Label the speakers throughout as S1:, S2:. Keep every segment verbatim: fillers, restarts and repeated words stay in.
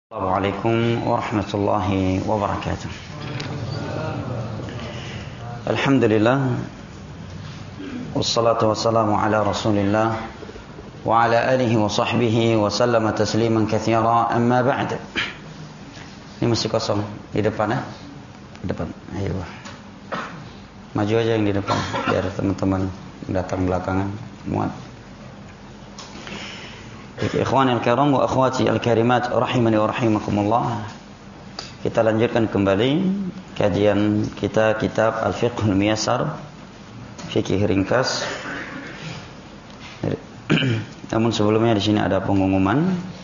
S1: Assalamualaikum warahmatullahi wabarakatuh. Alhamdulillah, wassalatu wassalamu ala rasulillah wa ala alihi wa sahbihi wa sallama tasliman katsira, amma ba'd. Ini masih kosong di depan ya? Di depan, ayo. Maju aja yang di depan biar teman-teman datang belakangan muat. Ikhwani al-kiram wa akhwati al-karimat rahimani wa rahimakumullah. Kita lanjutkan kembali kajian kita kitab Al-Fiqhul Muyassar, fikih ringkas. Namun sebelumnya di sini ada pengumuman.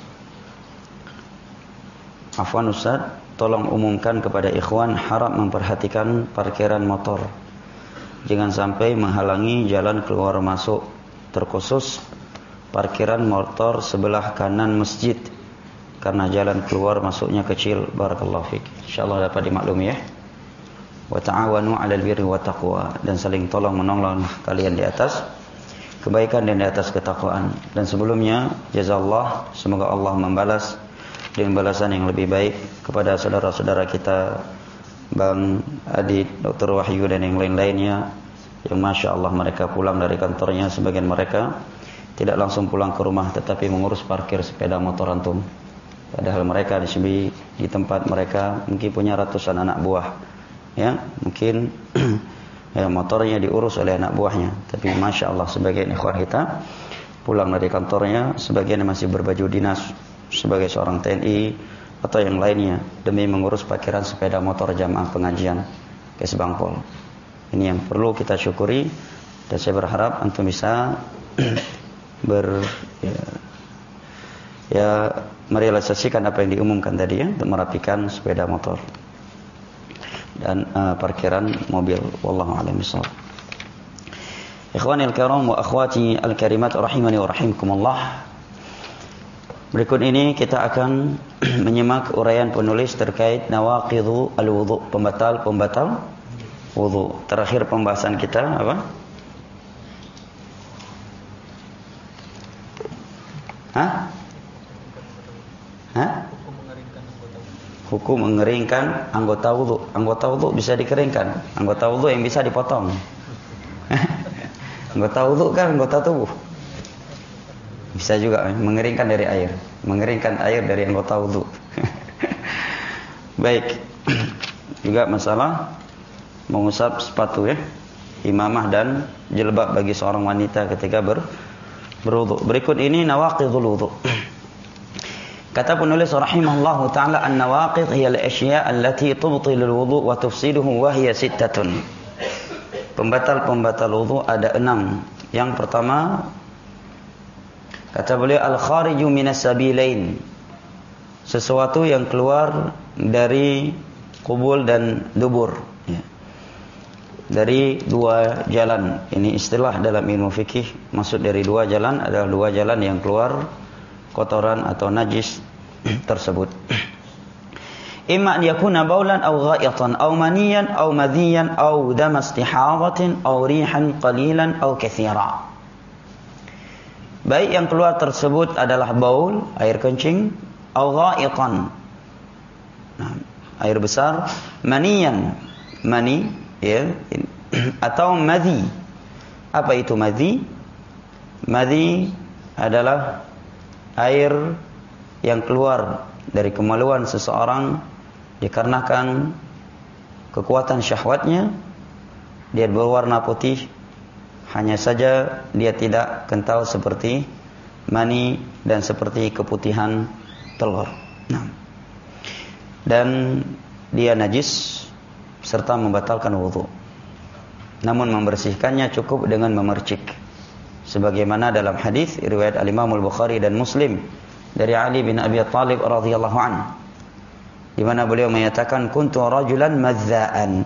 S1: Afwan Ustaz, tolong umumkan kepada ikhwan harap memperhatikan parkiran motor. Jangan sampai menghalangi jalan keluar masuk, terkhusus parkiran motor sebelah kanan masjid, karena jalan keluar masuknya kecil. Barakallahu fiik. Insyaallah dapat dimaklumi ya. Wa ta'awanu 'alal birri wat taqwa, dan saling tolong menolong kalian di atas kebaikan dan di atas ketakwaan. Dan sebelumnya jazallah, semoga Allah membalas dengan balasan yang lebih baik kepada saudara-saudara kita Bang Adi, Doktor Wahyu dan yang lain-lainnya yang masya Allah mereka pulang dari kantornya, sebagian mereka tidak langsung pulang ke rumah tetapi mengurus parkir sepeda motor antum. Padahal mereka di sini di tempat mereka mungkin punya ratusan anak buah. Ya, mungkin ya, motornya diurus oleh anak buahnya. Tapi masya Allah sebagian ikhwan kita pulang dari kantornya, sebagian masih berbaju dinas sebagai seorang T N I atau yang lainnya demi mengurus parkiran sepeda motor jamaah pengajian Kesbangpol. Ini yang perlu kita syukuri, dan saya berharap antum bisa ber ya, ya merealisasikan apa yang diumumkan tadi ya, untuk merapikan sepeda motor dan uh, parkiran mobil. Wallahu a'lam bishawab. Ikhwani al-kiram wa akhwati al-karimat rahimani wa rahimakumullah. Berikut ini kita akan menyimak uraian penulis terkait nawaqidhu al-wudu, pembatal-pembatal wudu. Terakhir pembahasan kita apa? Hah? Hah? Hukum mengeringkan anggota wudu. Anggota wudu bisa dikeringkan. Anggota wudu yang bisa dipotong. Anggota wudu kan anggota tubuh. Bisa juga mengeringkan dari air. Mengeringkan air dari anggota wudu. Baik. Juga masalah mengusap sepatu ya. Imamah dan jilbab bagi seorang wanita ketika ber berwudu. Berikut ini nawaqidul wudu. Kata penulis rahimahullahu taala, an-nawaqid hiya al-asya' allati tubtilul wudu wa tufsiduhu wa hiya sittatun. Pembatal-pembatal wudu ada enam. Yang pertama kata beliau al-khariju minas sabilain, sesuatu yang keluar dari kubul dan dubur ya. Dari dua jalan. Ini istilah dalam ilmu fikih. Maksud dari dua jalan adalah dua jalan yang keluar kotoran atau najis tersebut. Imma an yakuna baulan aw ghaitan aw maniyan aw madhiyan aw dam istihadatin aw rihan qalilan aw katsira. Baik yang keluar tersebut adalah baul, air kencing, aw ghaitan, nah, air besar, maniyan, mani ya, atau madhi. Apa itu madhi? Madhi adalah air yang keluar dari kemaluan seseorang dikarenakan kekuatan syahwatnya. Dia berwarna putih, hanya saja dia tidak kental seperti mani dan seperti keputihan telur. Nah, dan dia najis serta membatalkan wudu. Namun membersihkannya cukup dengan memercik, sebagaimana dalam hadis riwayat al-Imam al-Bukhari dan Muslim dari Ali bin Abi Thalib radhiyallahu anhu, di mana beliau menyatakan kuntu rajulan madza'an,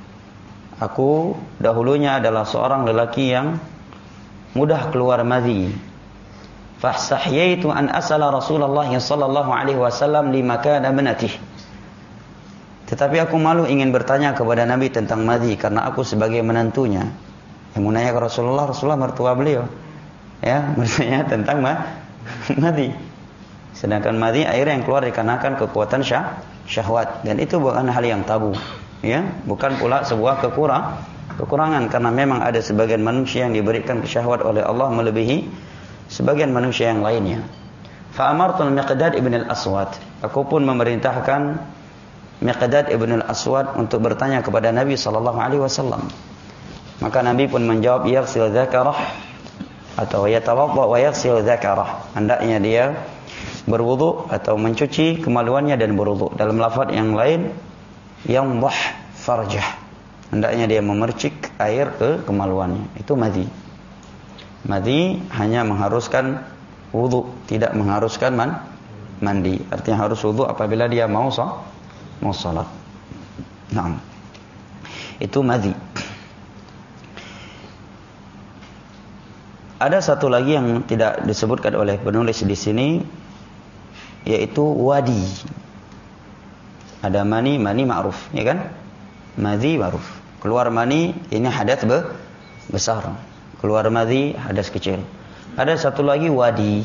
S1: aku dahulunya adalah seorang lelaki yang mudah keluar madhi. Fastahyaitu an asala Rasulullah sallallahu alaihi wasallam lima kana ibnatihi, tetapi aku malu ingin bertanya kepada Nabi tentang madhi karena aku sebagai menantunya. Yang mau nanya ke Rasulullah, Rasulullah mertua beliau. Ya, bertanya tentang madhi. Sedangkan madhi air yang keluar dikarenakan kekuatan syah, syahwat, dan itu bukan hal yang tabu, ya, bukan pula sebuah kekurang, kekurangan, karena memang ada sebagian manusia yang diberikan syahwat oleh Allah melebihi sebagian manusia yang lainnya. Fa amartul Miqdad ibn al-Aswad, aku pun memerintahkan Miqdad ibn al-Aswad untuk bertanya kepada Nabi sallallahu alaihi wasallam. Maka Nabi pun menjawab, yaghsil dzakarah, atau yatawadda wa yaghsil dzakarah, hendaknya dia berwudu atau mencuci kemaluannya dan berwudu. Dalam lafaz yang lain, yamdah farjah, hendaknya dia memercik air ke kemaluannya. Itu madhi. Madhi hanya mengharuskan wudu, tidak mengharuskan man, mandi. Artinya harus wudu apabila dia mau sah, mau salat. Naam. Itu madhi. Ada satu lagi yang tidak disebutkan oleh penulis di sini, yaitu wadi. Ada mani, mani ma'ruf, ya kan? Madhi ma'ruf. Keluar mani ini hadas be, besar. Keluar madhi hadas kecil. Ada satu lagi wadi.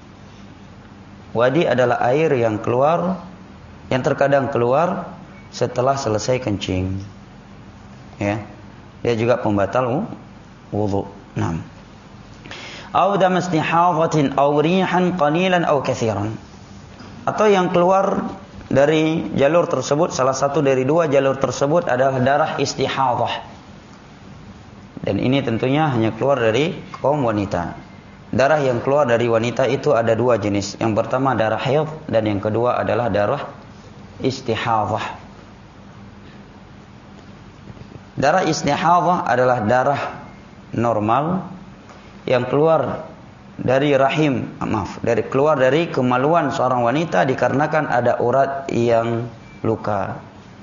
S1: Wadi adalah air yang keluar, yang terkadang keluar setelah selesai kencing. Ya. Dia juga pembatal wudu. Naam. Au dam istihadhatin aw rihan qalilan aw katsiran. Atau yang keluar dari jalur tersebut, salah satu dari dua jalur tersebut adalah darah istihadhah. Dan ini tentunya hanya keluar dari kaum wanita. Darah yang keluar dari wanita itu ada dua jenis. Yang pertama darah haid, dan yang kedua adalah darah istihadhah. Darah istihadhah adalah darah normal yang keluar dari rahim, maaf, dari keluar dari kemaluan seorang wanita dikarenakan ada urat yang luka,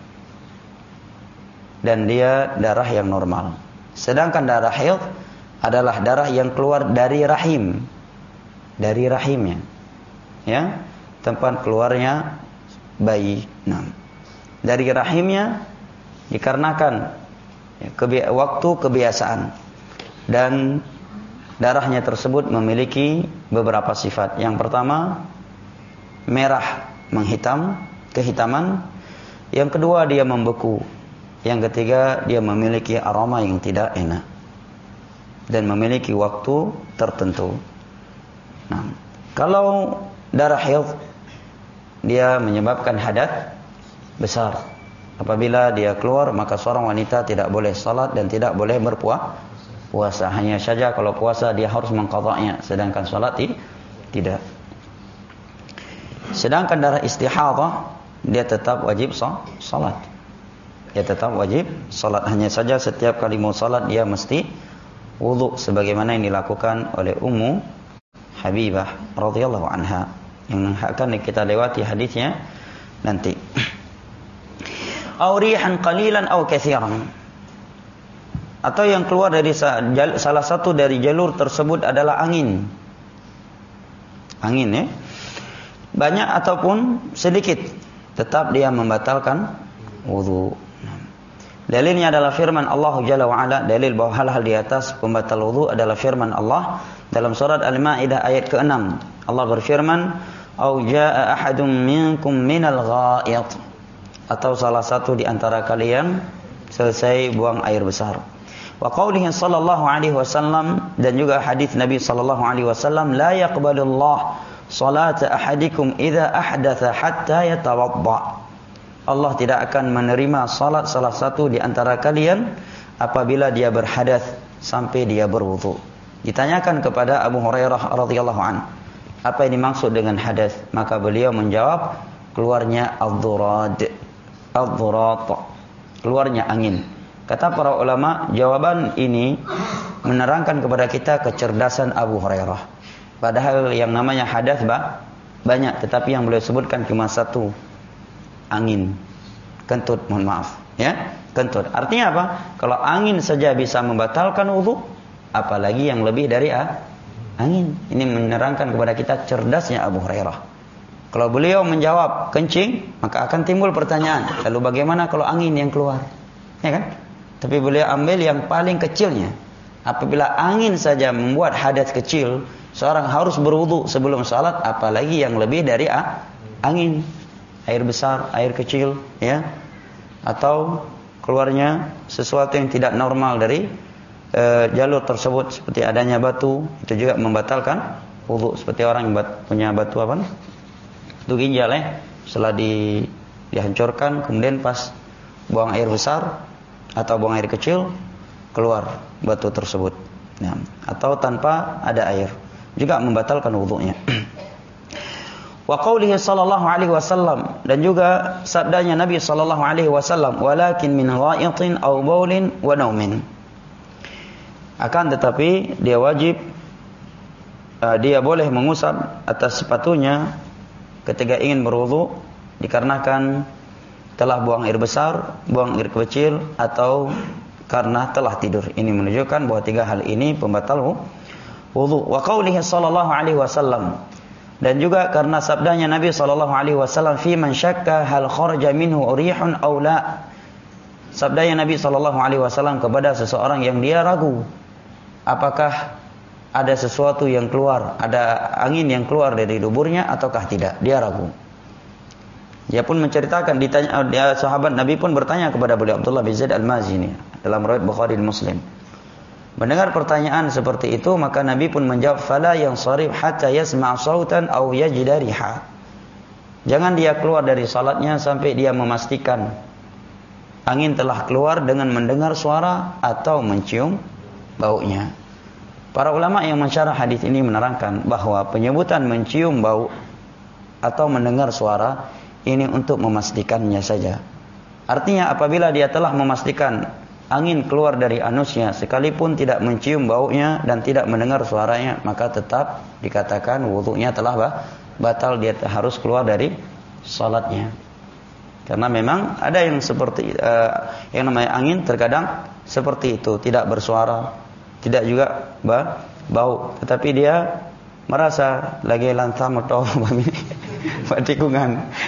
S1: dan dia darah yang normal. Sedangkan darah haid adalah darah yang keluar dari rahim, dari rahimnya, ya, tempat keluarnya bayi. Nah, dari rahimnya dikarenakan ya, kebi- waktu kebiasaan, dan darahnya tersebut memiliki beberapa sifat. Yang pertama, merah menghitam, kehitaman. Yang kedua, dia membeku. Yang ketiga, dia memiliki aroma yang tidak enak dan memiliki waktu tertentu. Nah, kalau darah haid, dia menyebabkan hadas besar. Apabila dia keluar, maka seorang wanita tidak boleh salat dan tidak boleh berpuasa. Puasa hanya saja kalau puasa dia harus mengqadanya, sedangkan salat tidak. Sedangkan darah istihadhah dia tetap wajib salat. Dia tetap wajib salat, hanya saja setiap kali mau salat dia mesti wudu sebagaimana yang dilakukan oleh Ummu Habibah radhiyallahu anha, yang akan kita lewati hadisnya nanti. Au rihan qalilan au katsiran. Atau yang keluar dari salah satu dari jalur tersebut adalah angin. Angin, ya. Banyak ataupun sedikit, tetap dia membatalkan wudu. Dalilnya adalah firman Allah Jalla wa Ala. Dalil bahwa hal-hal di atas pembatal wudu adalah firman Allah dalam surat Al-Maidah ayat keenam. Allah berfirman, "Au jaa'a ahadum minkum minal gha'id." Atau salah satu di antara kalian selesai buang air besar. Wa qaulihi sallallahu alaihi wasallam, dan juga hadis Nabi sallallahu alaihi wasallam, la yaqbalullah salata ahadikum idza ahdatha hatta yatawadda. Allah tidak akan menerima salat salah satu di antara kalian apabila dia berhadas sampai dia berwudu. Ditanyakan kepada Abu Hurairah radhiyallahu an, apa yang dimaksud dengan hadas? Maka beliau menjawab, keluarnya ad-durad. Ad-durat, keluarnya angin. Kata para ulama, jawaban ini menerangkan kepada kita kecerdasan Abu Hurairah. Padahal yang namanya hadas banyak, tetapi yang beliau sebutkan cuma satu, angin, kentut, mohon maaf, ya, kentut. Artinya apa? Kalau angin saja bisa membatalkan wudu, apalagi yang lebih dari ah, angin. Ini menerangkan kepada kita cerdasnya Abu Hurairah. Kalau beliau menjawab kencing, maka akan timbul pertanyaan, lalu bagaimana kalau angin yang keluar? Ya kan? Tapi beliau ambil yang paling kecilnya. Apabila angin saja membuat hadas kecil, seorang harus berwudu sebelum salat, apalagi yang lebih dari angin, air besar, air kecil, ya, atau keluarnya sesuatu yang tidak normal dari e, jalur tersebut seperti adanya batu, itu juga membatalkan wudu. Seperti orang yang bat, punya batu apa? Batu ginjal, ya, setelah di, dihancurkan, kemudian pas buang air besar atau buang air kecil, keluar batu tersebut, ya, atau tanpa ada air, juga membatalkan wudunya. Wa qaulihi sallallahu alaihi wasallam, dan juga sabdanya Nabi sallallahu alaihi wasallam, walakin min gha'itin aw baulin wa naumin. Akan tetapi dia wajib uh, dia boleh mengusap atas sepatunya ketika ingin berwudu dikarenakan telah buang air besar, buang air kecil, atau karena telah tidur. Ini menunjukkan bahwa tiga hal ini pembatal wudu. Wa qaulihi sallallahu alaihi wasallam, dan juga karena sabdanya Nabi sallallahu alaihi wasallam, fi man syakka hal kharaja minhu rihun aw la. Sabdanya Nabi sallallahu alaihi wasallam kepada seseorang yang dia ragu apakah ada sesuatu yang keluar, ada angin yang keluar dari duburnya ataukah tidak, dia ragu. Dia pun menceritakan, ditanya, dia sahabat Nabi pun bertanya kepada beliau, Abdullah bin Zaid al-Mazini, dalam riwayat Bukhari dan Muslim. Mendengar pertanyaan seperti itu, maka Nabi pun menjawab, fala yansarif hatta yasma' sautan aw yajida riha. Jangan dia keluar dari salatnya sampai dia memastikan angin telah keluar dengan mendengar suara atau mencium baunya. Para ulama yang mensyarah hadis ini menerangkan bahwa penyebutan mencium bau atau mendengar suara ini untuk memastikannya saja. Artinya apabila dia telah memastikan angin keluar dari anusnya sekalipun tidak mencium baunya dan tidak mendengar suaranya, maka tetap dikatakan wudunya telah batal, dia harus keluar dari salatnya. Karena memang ada yang seperti uh, yang namanya angin terkadang seperti itu, tidak bersuara, tidak juga ba, bau, tetapi dia merasa lagi lantam atau tikungan.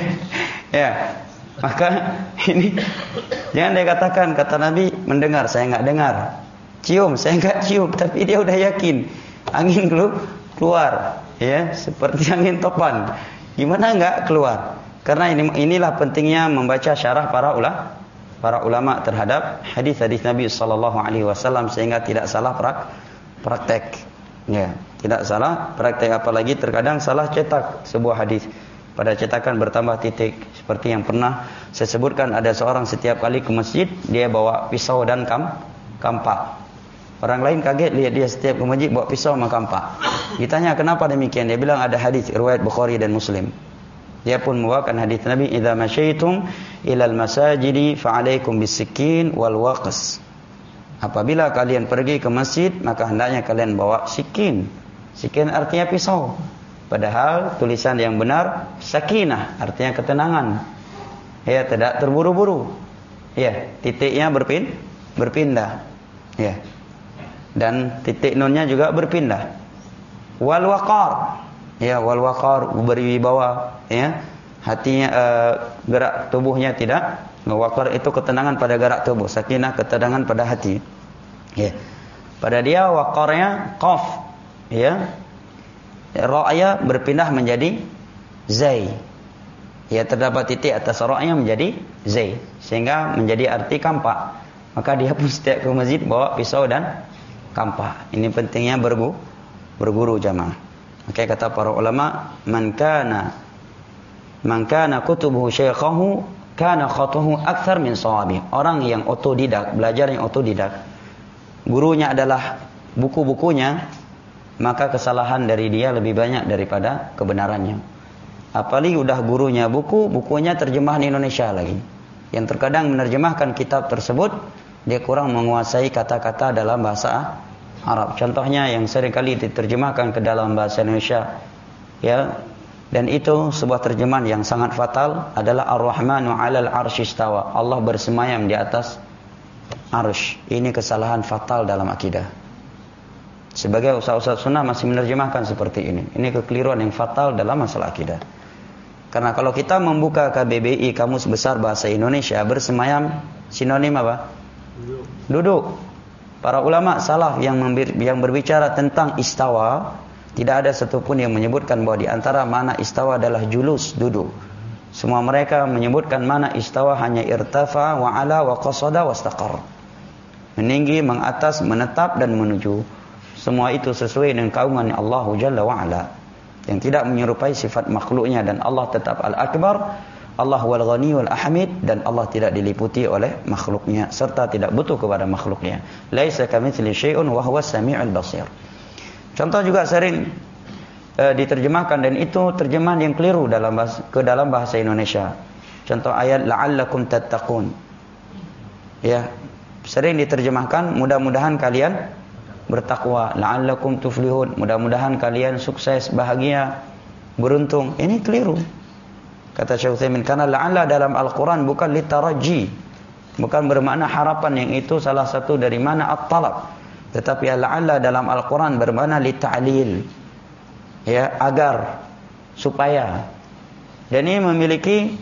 S1: Ya, maka ini jangan dia katakan, kata Nabi, mendengar saya enggak dengar, cium saya enggak cium, tapi dia udah yakin angin keluar, ya, seperti angin topan. Gimana enggak keluar? Karena ini inilah pentingnya membaca syarah para ulama para ulama terhadap hadis-hadis Nabi sallallahu alaihi wasallam sehingga tidak salah prak, praktek. Ya, tidak salah praktek, apalagi terkadang salah cetak sebuah hadis. Pada cetakan bertambah titik, seperti yang pernah saya sebutkan, ada seorang setiap kali ke masjid dia bawa pisau dan kam, kampak. Orang lain kaget lihat dia setiap ke masjid bawa pisau sama kampak. Ditanya kenapa demikian, dia bilang ada hadis riwayat Bukhari dan Muslim. Dia pun membawakan hadis Nabi, idza masyaitum ilal masajidi fa'alaikum bisikin wal waqas. Apabila kalian pergi ke masjid, maka hendaknya kalian bawa sikin. Sikin artinya pisau. Padahal tulisan yang benar sakinah, artinya ketenangan. Ya, tidak terburu-buru. Ya, titiknya berpin, berpindah. Ya. Dan titik nunnya juga berpindah. Wal waqar. Ya, wal waqar, berwibawa, ya. Hatinya uh, gerak tubuhnya tidak. Waqar itu ketenangan pada gerak tubuh, sakinah ketenangan pada hati. Ya. Pada dia waqarnya qaf, ya. Ra'ya berpindah menjadi zai. Ya, terdapat titik atas ra'ya menjadi zai, sehingga menjadi arti kampak. Maka dia pun setiap ke masjid bawa pisau dan kampak. Ini pentingnya berguru, berguru jamaah. Maka kata para ulama, man kana man kana kutubuhu syaikhahu kana khatuhu akthar min sawabi. Orang yang otodidak, belajar yang otodidak, gurunya adalah buku-bukunya, maka kesalahan dari dia lebih banyak daripada kebenarannya. Apalagi udah gurunya buku, bukunya terjemahan Indonesia lagi, yang terkadang menerjemahkan kitab tersebut dia kurang menguasai kata-kata dalam bahasa Arab. Contohnya yang seringkali diterjemahkan ke dalam bahasa Indonesia, ya, dan itu sebuah terjemahan yang sangat fatal adalah Ar-Rahmanu 'alal 'arsy istawa. Allah bersemayam di atas arsy. Ini kesalahan fatal dalam akidah. Sebagai ustaz-ustaz sunnah masih menerjemahkan seperti ini. Ini kekeliruan yang fatal dalam masalah akidah. Karena kalau kita membuka K B B I, Kamus Besar Bahasa Indonesia, bersemayam sinonim apa? Duduk. Duduk. Para ulama salaf yang membir, yang berbicara tentang istawa Tidak ada satupun yang menyebutkan bahwa di antara mana istawa adalah julus, duduk. Semua mereka menyebutkan mana istawa hanya irtafa wa ala wa qasada wa istaqar. Meninggi, mengatas, menetap dan menuju. Semua itu sesuai dengan kaungan Allah Jalla wa ala, yang tidak menyerupai sifat makhluknya, dan Allah tetap Al-Akbar, Allah wal Ghani wal Ahmid, dan Allah tidak diliputi oleh makhluknya serta tidak butuh kepada makhluknya. Laisa kamitsli syai'un wa huwas samiul basir. Contoh juga sering e, diterjemahkan, dan itu terjemahan yang keliru dalam bahasa, ke dalam bahasa Indonesia. Contoh ayat la'allakum tattaqun. Ya, sering diterjemahkan mudah-mudahan kalian bertakwa, la'allakum tuflihun, mudah-mudahan kalian sukses, bahagia, beruntung. Ini keliru. Kata Syekh Utsaimin, karena la'alla dalam Al-Qur'an bukan litaraji, bukan bermakna harapan, yang itu salah satu dari mana at-talab. Tetapi la'alla dalam Al-Qur'an bermakna lita'lil. Ya, agar, supaya. Dan ini memiliki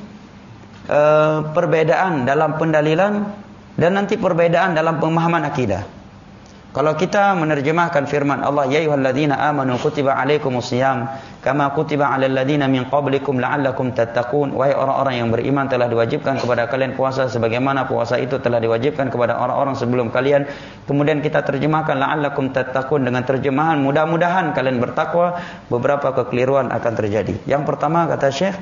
S1: uh, perbedaan dalam pendalilan dan nanti perbedaan dalam pemahaman akidah. Kalau kita menerjemahkan firman Allah, ya ayyuhalladzina amanu kutiba alaikumusiyam kama kutiba alal ladzina min qablikum la'allakum tattaqun. Wahai orang-orang yang beriman, telah diwajibkan kepada kalian puasa sebagaimana puasa itu telah diwajibkan kepada orang-orang sebelum kalian. Kemudian kita terjemahkan la'allakum tattaqun dengan terjemahan mudah-mudahan kalian bertakwa. Beberapa kekeliruan akan terjadi. Yang pertama, kata Syekh,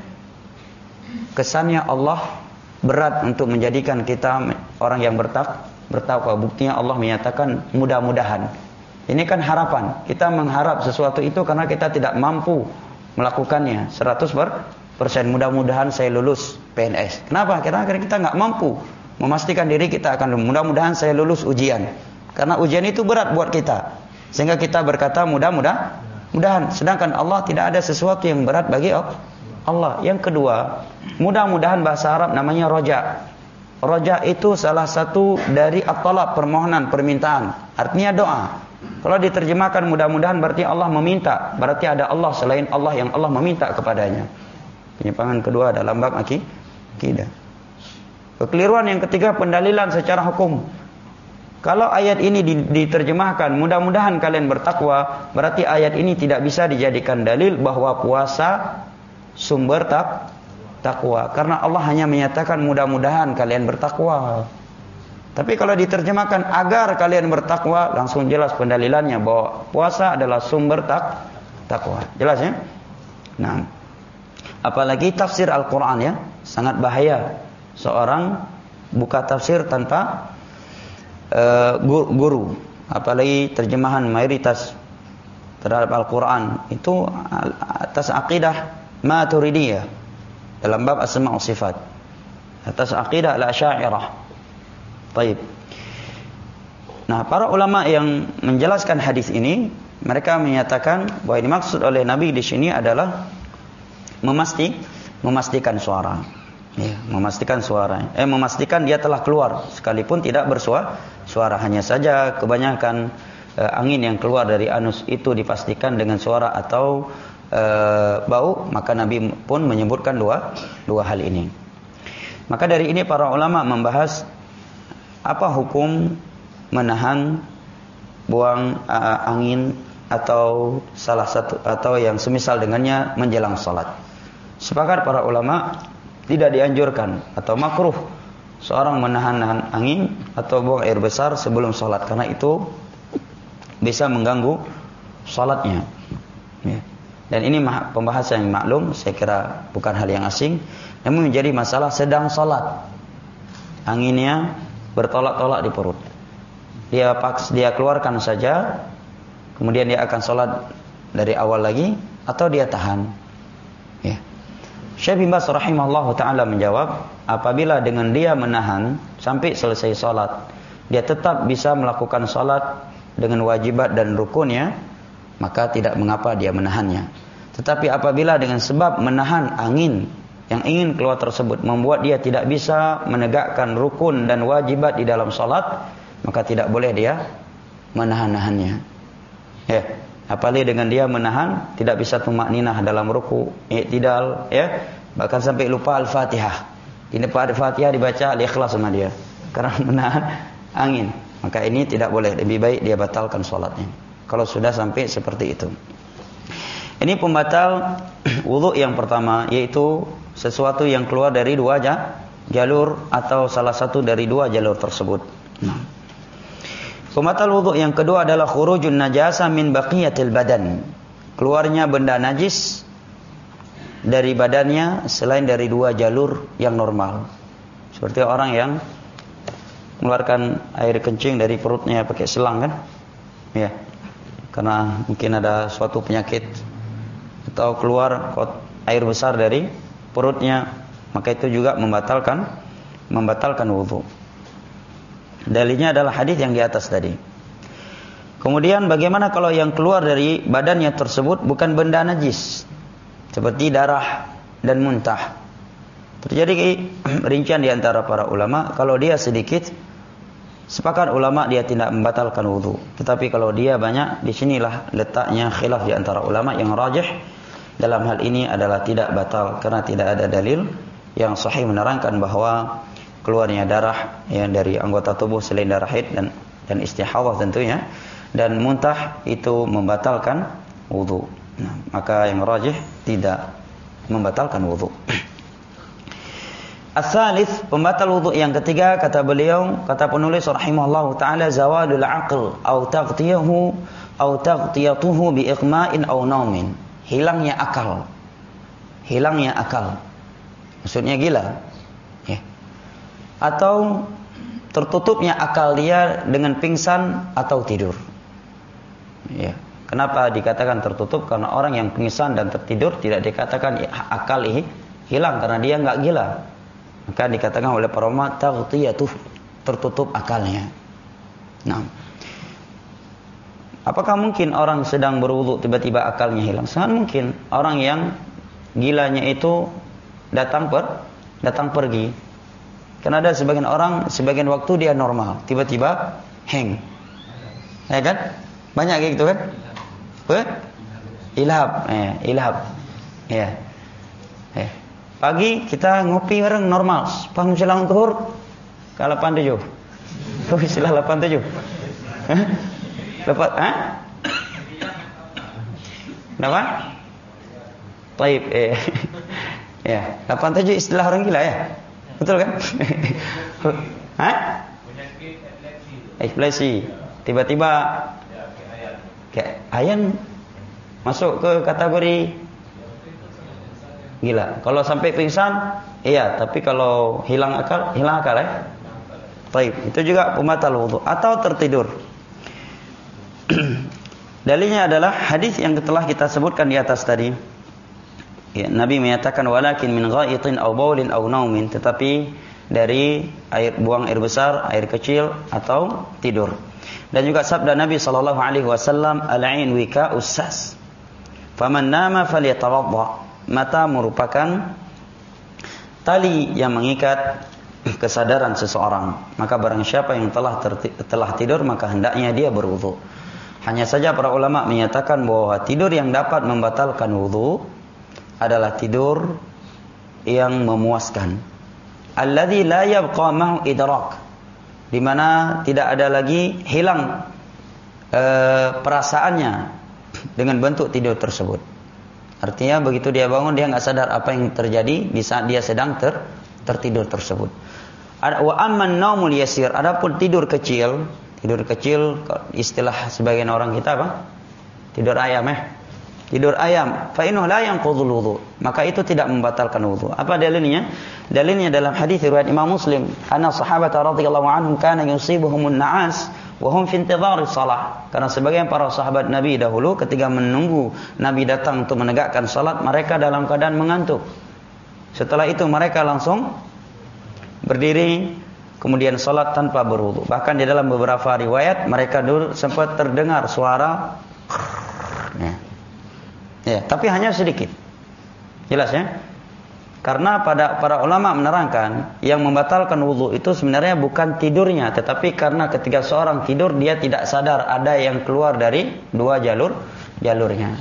S1: kesannya Allah berat untuk menjadikan kita orang yang bertak bertakwa. Buktinya Allah menyatakan mudah-mudahan. Ini kan harapan. Kita mengharap sesuatu itu karena kita tidak mampu melakukannya seratus persen. Mudah-mudahan saya lulus P N S. Kenapa? Karena kita nggak mampu memastikan diri kita akan lulus. Mudah-mudahan saya lulus ujian. Karena ujian itu berat buat kita. Sehingga kita berkata mudah-mudahan. Mudahan. Sedangkan Allah tidak ada sesuatu yang berat bagi Allah. Yang kedua, mudah-mudahan bahasa Arab namanya roja. Roja itu salah satu dari at-talab, permohonan, permintaan. Artinya doa. Kalau diterjemahkan mudah-mudahan berarti Allah meminta. Berarti ada Allah selain Allah yang Allah meminta kepadanya. Penyimpangan kedua dalam bab akidah. Kekeliruan yang ketiga, pendalilan secara hukum. Kalau ayat ini diterjemahkan mudah-mudahan kalian bertakwa, berarti ayat ini tidak bisa dijadikan dalil bahwa puasa sumber tak takwa, karena Allah hanya menyatakan mudah-mudahan kalian bertakwa. Tapi kalau diterjemahkan agar kalian bertakwa, langsung jelas pendalilannya bahwa puasa adalah sumber tak takwa. Jelas ya? Nah, apalagi tafsir Al-Qur'an ya, sangat bahaya seorang buka tafsir tanpa uh, guru. Apalagi terjemahan mayoritas terhadap Al-Qur'an itu atas akidah Maturidiyah dalam bab asma' wa sifat, atas akidah al-Asy'ariyah. Baik. Nah, para ulama yang menjelaskan hadis ini, mereka menyatakan bahwa yang dimaksud oleh Nabi di sini adalah memasti memastikan suara. Ya, memastikan suara. Eh memastikan dia telah keluar sekalipun tidak bersuara. Suara hanya saja kebanyakan eh, angin yang keluar dari anus itu dipastikan dengan suara atau E, bau, maka Nabi pun menyebutkan dua dua hal ini. Maka dari ini para ulama membahas apa hukum menahan buang uh, angin atau salah satu atau yang semisal dengannya menjelang salat. Sepakat para ulama tidak dianjurkan atau makruh seorang menahan angin atau buang air besar sebelum salat, karena itu bisa mengganggu salatnya. Ya. Dan ini pembahasan yang maklum, saya kira bukan hal yang asing. Namun menjadi masalah sedang salat, anginnya bertolak-tolak di perut. Dia paks, dia keluarkan saja, kemudian dia akan salat dari awal lagi, atau dia tahan. Ya. Syekh bin Baz rahimahullah taala menjawab, apabila dengan dia menahan sampai selesai salat, dia tetap bisa melakukan salat dengan wajibat dan rukunnya, maka tidak mengapa dia menahannya. Tetapi apabila dengan sebab menahan angin yang ingin keluar tersebut membuat dia tidak bisa menegakkan rukun dan wajibat di dalam salat, maka tidak boleh dia menahan-nahannya. Ya, apalagi dengan dia menahan tidak bisa tumakninah dalam ruku, i'tidal, ya, bahkan sampai lupa Al-Fatihah. Di depan Al-Fatihah dibaca Al-Ikhlas sama dia karena menahan angin. Maka ini tidak boleh, lebih baik dia batalkan salatnya kalau sudah sampai seperti itu. Ini pembatal wudu yang pertama, yaitu sesuatu yang keluar dari dua jalur atau salah satu dari dua jalur tersebut. Nah. Pembatal wudu yang kedua adalah khurujun najasa min baqiyatil badan. Keluarnya benda najis dari badannya selain dari dua jalur yang normal. Seperti orang yang mengeluarkan air kencing dari perutnya pakai selang kan? Ya. Karena mungkin ada suatu penyakit atau keluar air besar dari perutnya, maka itu juga membatalkan membatalkan wudu. Dalilnya adalah hadis yang di atas tadi. Kemudian bagaimana kalau yang keluar dari badannya tersebut bukan benda najis, seperti darah dan muntah? Terjadi rincian di antara para ulama, kalau dia sedikit, sepakat ulama dia tidak membatalkan wudu. Tetapi kalau dia banyak, disinilah letaknya khilaf di antara ulama. Yang rajih dalam hal ini adalah tidak batal, karena tidak ada dalil yang sahih menerangkan bahwa keluarnya darah yang dari anggota tubuh selain darah haid dan dan istihadhah tentunya, dan muntah itu membatalkan wudu. Nah, maka yang rajih tidak membatalkan wudu. As-salis, pembatal wudu yang ketiga, kata beliau, kata penulis rahimahullahu taala, zawalul aql au taghtiyahu au taghtiyatuhu bi iqma'in au naumin. Hilangnya akal. Hilangnya akal. Maksudnya gila. Ya. Atau tertutupnya akal dia dengan pingsan atau tidur. Ya. Kenapa dikatakan tertutup? Karena orang yang pingsan dan tertidur tidak dikatakan akal ini hilang, karena dia enggak gila. Maka dikatakan oleh para ulama taghtiyatuh, tertutup akalnya. Nah, apakah mungkin orang sedang berwudu tiba-tiba akalnya hilang? Sangat mungkin. Orang yang gilanya itu datang per datang pergi. Karena ada sebagian orang sebagian waktu dia normal, tiba-tiba hang. Ya kan? Banyak kayak gitu kan? Apa? Ilhab, eh, ilhab. Ya. Eh. Pagi kita ngopi bareng normal, pang silang tuhur ke delapan tujuh. Tuh istilah delapan tujuh. Hah? Dapat, hah? Kenapa? Taib, eh. Ya, delapan tujuh istilah orang gila ya. Betul kan? Hah? Epilepsi. Tiba-tiba kayak ayan masuk ke kategori gila. Kalau sampai pingsan, iya. Tapi kalau hilang akal, hilang akal ya. Taib. Itu juga pembatal wudu. Atau tertidur. Dalilnya adalah hadis yang telah kita sebutkan di atas tadi. Ya, Nabi menyatakan walakin min ghaitin aw baulin aw naumin, tetapi dari air buang air besar, air kecil atau tidur. Dan juga sabda Nabi sallallahu alaihi wasallam, al-ain wika ussas. Faman nama falyatawadda. Mata merupakan tali yang mengikat kesadaran seseorang. Maka barang siapa yang telah terti- telah tidur, maka hendaknya dia berwudu. Hanya saja para ulama menyatakan bahwa tidur yang dapat membatalkan wudu adalah tidur yang memuaskan. Alladzi la yabqa ma'hu idrak. Di mana tidak ada lagi hilang e, perasaannya dengan bentuk tidur tersebut. Artinya begitu dia bangun dia enggak sadar apa yang terjadi di saat dia sedang ter, tertidur tersebut. Wa amman naumul yasir, adapun tidur kecil, tidur kecil istilah sebagian orang kita apa? Tidur ayam eh. Tidur ayam, fa innahu la yanqudhul wudu. Maka itu tidak membatalkan wudu. Apa dalilnya? Dalilnya dalam hadis riwayat Imam Muslim, anna sahabat radhiyallahu anhum kana yusibuhumun na'as wa hum fi intidhari shalah. Karena sebagian para sahabat Nabi dahulu ketika menunggu Nabi datang untuk menegakkan salat, mereka dalam keadaan mengantuk. Setelah itu mereka langsung berdiri kemudian salat tanpa berwudu. Bahkan di dalam beberapa riwayat mereka dulu sempat terdengar suara ya. Ya, tapi hanya sedikit. Jelas ya? Karena pada para ulama menerangkan yang membatalkan wudu itu sebenarnya bukan tidurnya, tetapi karena ketika seorang tidur dia tidak sadar ada yang keluar dari dua jalur jalurnya.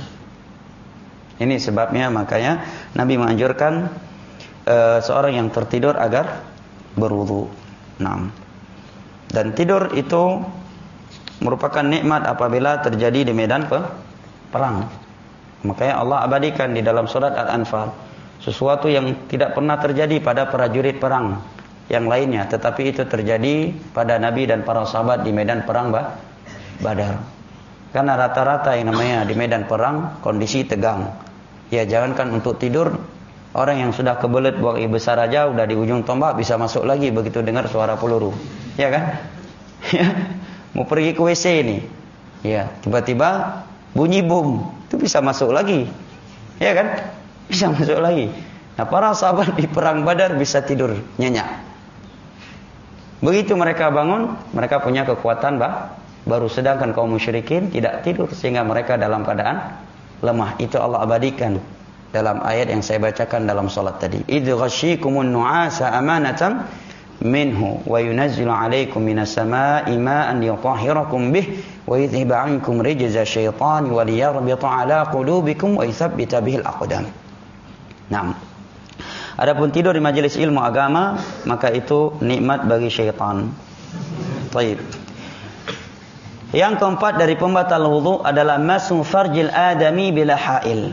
S1: Ini sebabnya makanya Nabi menganjurkan e, seorang yang tertidur agar berwudu. Nah, dan tidur itu merupakan nikmat apabila terjadi di medan pe, perang. Makanya Allah abadikan di dalam surat Al-Anfal sesuatu yang tidak pernah terjadi pada prajurit perang yang lainnya, tetapi itu terjadi pada Nabi dan para sahabat di medan perang Badar. Karena rata-rata yang namanya di medan perang kondisi tegang. Ya jangankan untuk tidur, orang yang sudah kebelet buang air besar aja udah di ujung tombak bisa masuk lagi begitu dengar suara peluru. Ya kan? Mau pergi ke W C ini. Ya, tiba-tiba bunyi bom, itu bisa masuk lagi. Ya kan? Bisa masuk lagi. Nah, para sahabat di perang Badar bisa tidur nyenyak. Begitu mereka bangun, mereka punya kekuatan bah, baru sedangkan kaum musyrikin tidak tidur sehingga mereka dalam keadaan lemah. Itu Allah abadikan dalam ayat yang saya bacakan dalam salat tadi. Idz ghasyikumun nu'asa amanatan minhu wa yunazzilu 'alaikum minas samaa'i ma'an liyutahhirakum bih wa yudhhiba 'ankum rijza syaitani wa liyarbita 'ala qulubikum wa yuthabbita bihil aqdam. Naam. Adapun tidur di majelis ilmu agama, maka itu nikmat bagi syaitan. Baik. Yang keempat dari pembatal wudu adalah masu farjil adami bila hail.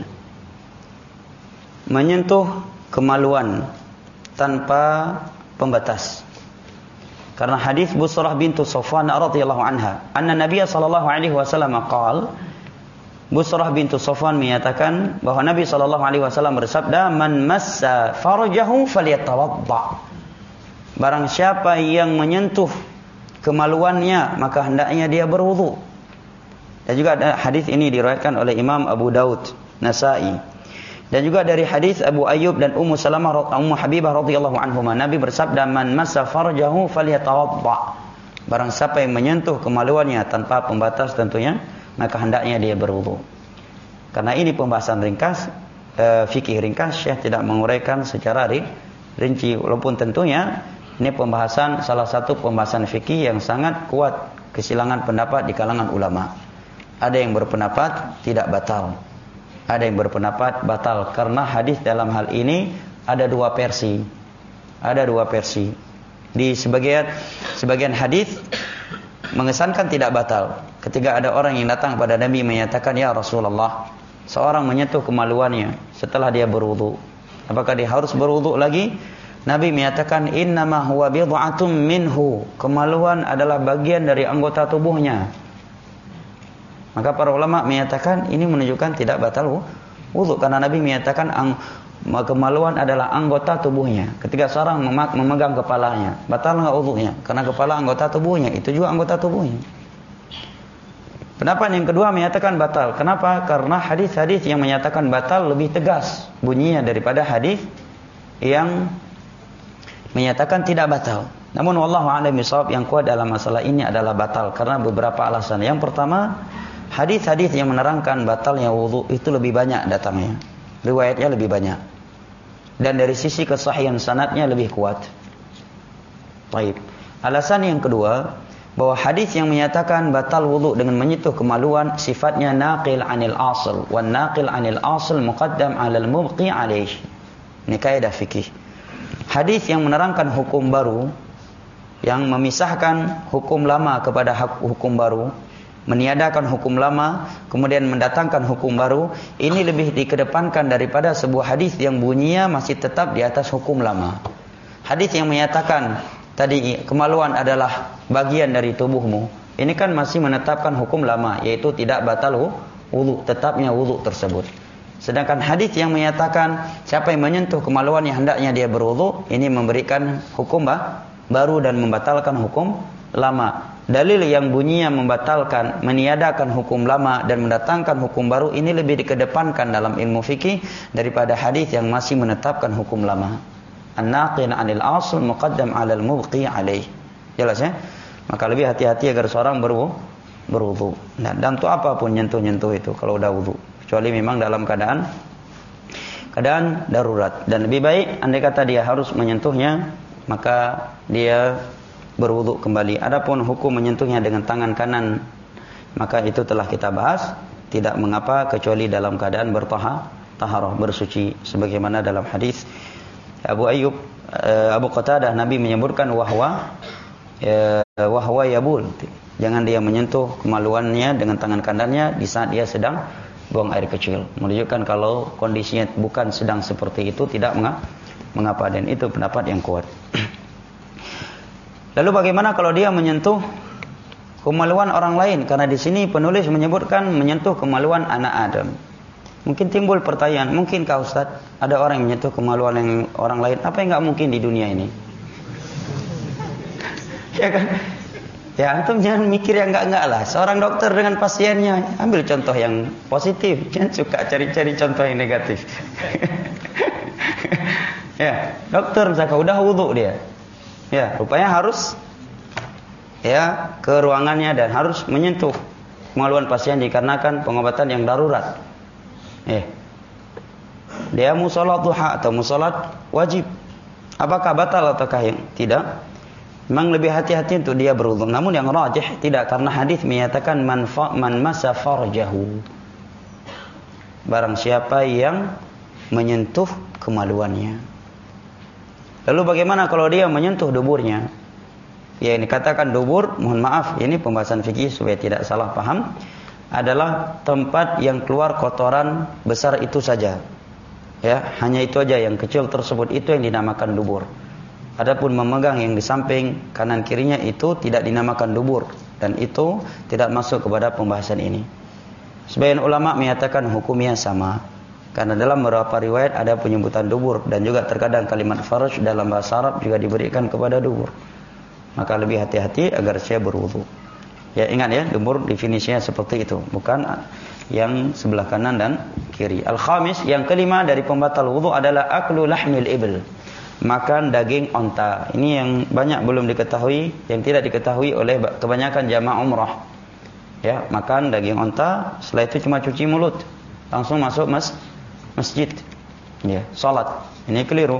S1: Menyentuh kemaluan tanpa pembatas. Karena hadis Busrah bintu Safwan radhiyallahu anha, anna Nabiy sallallahu alaihi wasallam qaal, Busrah bintu Safwan menyatakan bahwa Nabi sallallahu alaihi wasallam bersabda, "Man massa farjahu falyatawadda." Barang siapa yang menyentuh kemaluannya, maka hendaknya dia berwudu. Dan juga ada hadis ini diriwayatkan oleh Imam Abu Daud, Nasa'i. Dan juga dari hadis Abu Ayyub dan Ummu Salamah Ummu Habibah radhiyallahu anhuma, Nabi bersabda, "Man massa farjahu falyatawadda." Barang siapa yang menyentuh kemaluannya tanpa pembatas tentunya, maka hendaknya dia berwudu. Karena ini pembahasan ringkas, e, fikih ringkas, Syekh tidak menguraikan secara rinci, walaupun tentunya ini pembahasan salah satu pembahasan fikih yang sangat kuat kesilangan pendapat di kalangan ulama. Ada yang berpendapat tidak batal, ada yang berpendapat batal karena hadis dalam hal ini ada dua versi. Ada dua versi. Di sebagian sebagian hadis mengesankan tidak batal. Ketika ada orang yang datang pada Nabi menyatakan, "Ya Rasulullah, seorang menyentuh kemaluannya setelah dia berwudu, apakah dia harus berwudu lagi?" Nabi menyatakan, "Innama huwa bid'atum minhu." Kemaluan adalah bagian dari anggota tubuhnya. Maka para ulama menyatakan ini menunjukkan tidak batal wudu karena Nabi menyatakan kemaluan adalah anggota tubuhnya. Ketika seorang memegang kepalanya, batal enggak wudunya? Karena kepala anggota tubuhnya, itu juga anggota tubuhnya. Pendapat yang kedua menyatakan batal. Kenapa? Karena hadis-hadis yang menyatakan batal lebih tegas bunyinya daripada hadis yang menyatakan tidak batal. Namun wallahu a'lam bishawab, yang kuat dalam masalah ini adalah batal karena beberapa alasan. Yang pertama, hadis-hadis yang menerangkan batalnya wudu itu lebih banyak datangnya. Riwayatnya lebih banyak. Dan dari sisi kesahihan sanadnya lebih kuat. Baik. Alasan yang kedua, bahwa hadis yang menyatakan batal wudu dengan menyentuh kemaluan sifatnya naqil anil asl, wan naqil anil asl muqaddam 'alal mubqi 'alaihi. Ini kaidah fikih. Hadis yang menerangkan hukum baru, yang memisahkan hukum lama kepada hukum baru, meniadakan hukum lama kemudian mendatangkan hukum baru, ini lebih dikedepankan daripada sebuah hadis yang bunyinya masih tetap di atas hukum lama. Hadis yang menyatakan tadi kemaluan adalah bagian dari tubuhmu, ini kan masih menetapkan hukum lama, yaitu tidak batal wudu, tetapnya wudu tersebut. Sedangkan hadis yang menyatakan siapa yang menyentuh kemaluannya hendaknya dia berwudu, ini memberikan hukum bah, baru dan membatalkan hukum lama. Dalil yang bunyinya membatalkan, meniadakan hukum lama dan mendatangkan hukum baru, ini lebih dikedepankan dalam ilmu fikih daripada hadis yang masih menetapkan hukum lama. An-naqil 'anil asl muqaddam 'alal mubqi 'alaih. Jelas ya? Maka lebih hati-hati agar seorang berwudu. berwudu. Nah, dan untuk apapun nyentuh-nyentuh itu kalau udah wudu, kecuali memang dalam keadaan keadaan darurat. Dan lebih baik andai kata dia harus menyentuhnya, maka dia berwudu kembali. Adapun hukum menyentuhnya dengan tangan kanan, maka itu telah kita bahas, tidak mengapa kecuali dalam keadaan bertaharah, bersuci, sebagaimana dalam hadis Abu Ayyub, Abu Qatadah, Nabi menyebutkan wahwa wahwa yabul, jangan dia menyentuh kemaluannya dengan tangan kanannya di saat dia sedang buang air kecil. Menunjukkan kalau kondisinya bukan sedang seperti itu tidak mengapa, dan itu pendapat yang kuat. Lalu bagaimana kalau dia menyentuh kemaluan orang lain? Karena di sini penulis menyebutkan menyentuh kemaluan anak Adam. Mungkin timbul pertanyaan, mungkinkah Ustaz ada orang yang menyentuh kemaluan yang orang lain? Apa yang nggak mungkin di dunia ini? Ya kan? Ya, antum jangan mikir yang enggak-enggak lah. Seorang dokter dengan pasiennya, ambil contoh yang positif, jangan suka cari-cari contoh yang negatif. Ya, dokter misalkan udah wudu dia. Ya, rupanya harus ya ke ruangannya dan harus menyentuh kemaluan pasien dikarenakan pengobatan yang darurat. Eh. Dia mau salat duha atau mau salat wajib. Apakah batal ataukah yang tidak? Memang lebih hati-hati untuk dia berwudu. Namun yang rajih tidak, karena hadis menyatakan man fa, man masa farjahu. Barang siapa yang menyentuh kemaluannya. Lalu bagaimana kalau dia menyentuh duburnya? Ya, ini katakan dubur, mohon maaf, ini pembahasan fikih supaya tidak salah paham, adalah tempat yang keluar kotoran besar itu saja. Ya, hanya itu aja, yang kecil tersebut itu yang dinamakan dubur. Adapun memegang yang di samping kanan kirinya itu tidak dinamakan dubur, dan itu tidak masuk kepada pembahasan ini. Sebagian ulama menyatakan hukumnya sama, karena dalam beberapa riwayat ada penyebutan dubur, dan juga terkadang kalimat farj dalam bahasa Arab juga diberikan kepada dubur. Maka lebih hati-hati agar saya berwudu. Ya, ingat ya, dubur definisinya seperti itu, bukan yang sebelah kanan dan kiri. Al-khamis, yang kelima dari pembatal wudu adalah aklu lahmil ibil. Makan daging onta. Ini yang banyak belum diketahui, yang tidak diketahui oleh kebanyakan jamaah umrah. Ya, makan daging onta, setelah itu cuma cuci mulut, langsung masuk mas, masjid. Ya, salat. Ini keliru.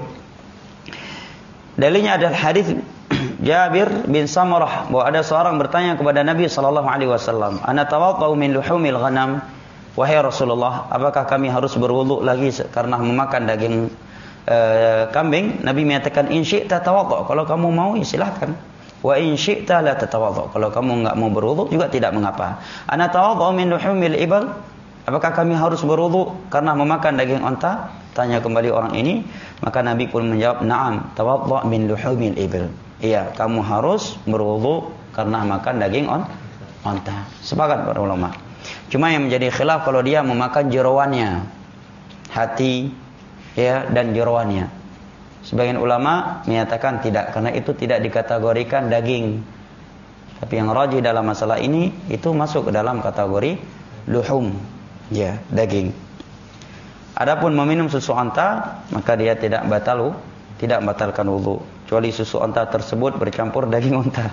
S1: Dalilnya adalah hadis Jabir bin Samurah, bahwa ada seorang bertanya kepada Nabi sallallahu alaihi wasallam, "Ana tawaddau min luhumil ghanam?" Wahai Rasulullah, apakah kami harus berwudu lagi karena memakan daging Uh, kambing? Nabi menyatakan, in syi'ta tawaddu, kalau kamu mau ya silahkan, wa in syi'ta la tatawaddu, kalau kamu enggak mau berwudu juga tidak mengapa. Ana tawaddu min luhumil ibal, apakah kami harus berwudu karena memakan daging onta? Tanya kembali orang ini, maka Nabi pun menjawab, na'am tawaddu min luhumil ibal, iya, kamu harus berwudu karena makan daging on onta. Sepakat para ulama. Cuma yang menjadi khilaf kalau dia memakan jeroannya, hati ya dan jeroannya. Sebagian ulama menyatakan tidak, karena itu tidak dikategorikan daging. Tapi yang rajih dalam masalah ini itu masuk ke dalam kategori luhum, ya, daging. Adapun meminum susu onta, maka dia tidak batalu, tidak membatalkan wudu, kecuali susu onta tersebut bercampur daging onta.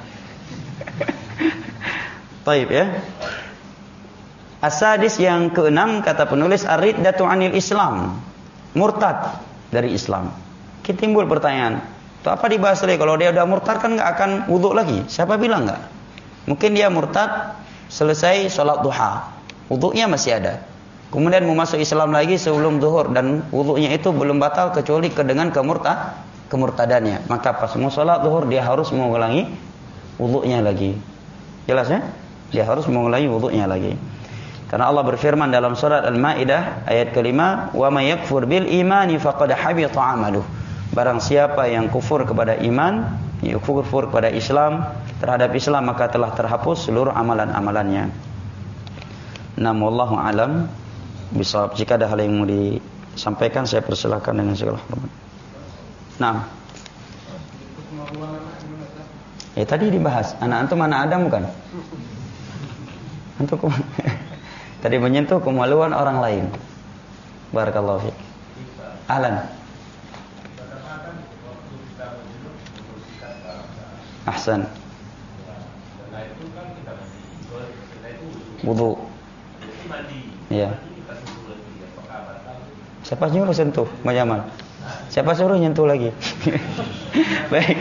S1: Baik ya. As-sadis, yang keenam, kata penulis, ar-riddatu 'anil Islam. Murtad dari Islam. Kita timbul pertanyaan, itu apa dibahas lagi? Kalau dia udah murtad kan nggak akan wudhu lagi. Siapa bilang nggak? Mungkin dia murtad selesai sholat duha, wudhunya masih ada. Kemudian mau masuk Islam lagi sebelum zuhur, dan wudhunya itu belum batal kecuali dengan kemurtad, kemurtadannya. Maka pas mau sholat zuhur dia harus mengulangi wudhunya lagi. Jelas ya? Dia harus mengulangi wudhunya lagi. Karena Allah berfirman dalam surat Al-Maidah ayat kelima, "Wa may yakfur bil imani faqad habita 'amaluh." Barang siapa yang kufur kepada iman, yang kufur kepada Islam, terhadap Islam, maka telah terhapus seluruh amalan-amalannya. Nam wallahu alam bisawab. Jika ada hal yang mau disampaikan, saya persilakan dengan segala hormat. Nah. Ya tadi dibahas, anak antum anak Adam bukan? Antum tadi menyentuh kemaluan orang lain. Barakallahu fiik. Ahlan. Ahsan. Wudu. Iya. Siapa nyuruh sentuh, Mbak Jamal? Siapa suruh nyentuh lagi? Baik.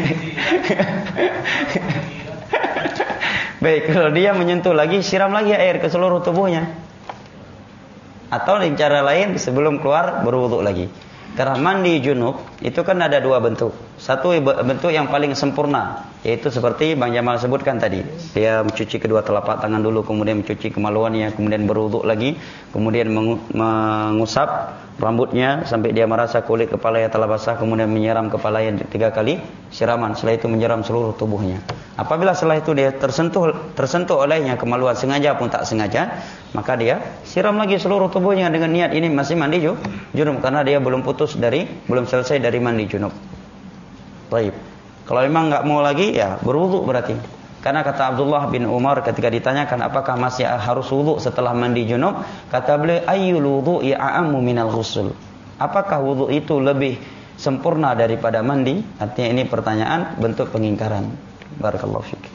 S1: Baik, kalau dia menyentuh lagi, siram lagi air ke seluruh tubuhnya. Atau dengan cara lain, sebelum keluar berwudu lagi. Karena mandi junub itu kan ada dua bentuk. Satu bentuk yang paling sempurna, yaitu seperti Bang Jamal sebutkan tadi. Dia mencuci kedua telapak tangan dulu, kemudian mencuci kemaluannya, kemudian berwudu lagi, kemudian mengusap rambutnya sampai dia merasa kulit kepalanya telah basah, kemudian menyiram kepalanya tiga kali siraman. Setelah itu menyiram seluruh tubuhnya. Apabila setelah itu dia tersentuh tersentuh olehnya kemaluan, sengaja pun tak sengaja, maka dia siram lagi seluruh tubuhnya dengan niat ini masih mandi junub, karena dia belum putus dari belum selesai dari mandi junub. Baik. Kalau memang enggak mau lagi, ya berwudu berarti. Karena kata Abdullah bin Umar ketika ditanyakan apakah masih harus wudu setelah mandi junub, kata beliau ayyul wudu'i a'ammu minal ghusl. Apakah wudu itu lebih sempurna daripada mandi? Artinya ini pertanyaan bentuk pengingkaran. Barakallahu fiik.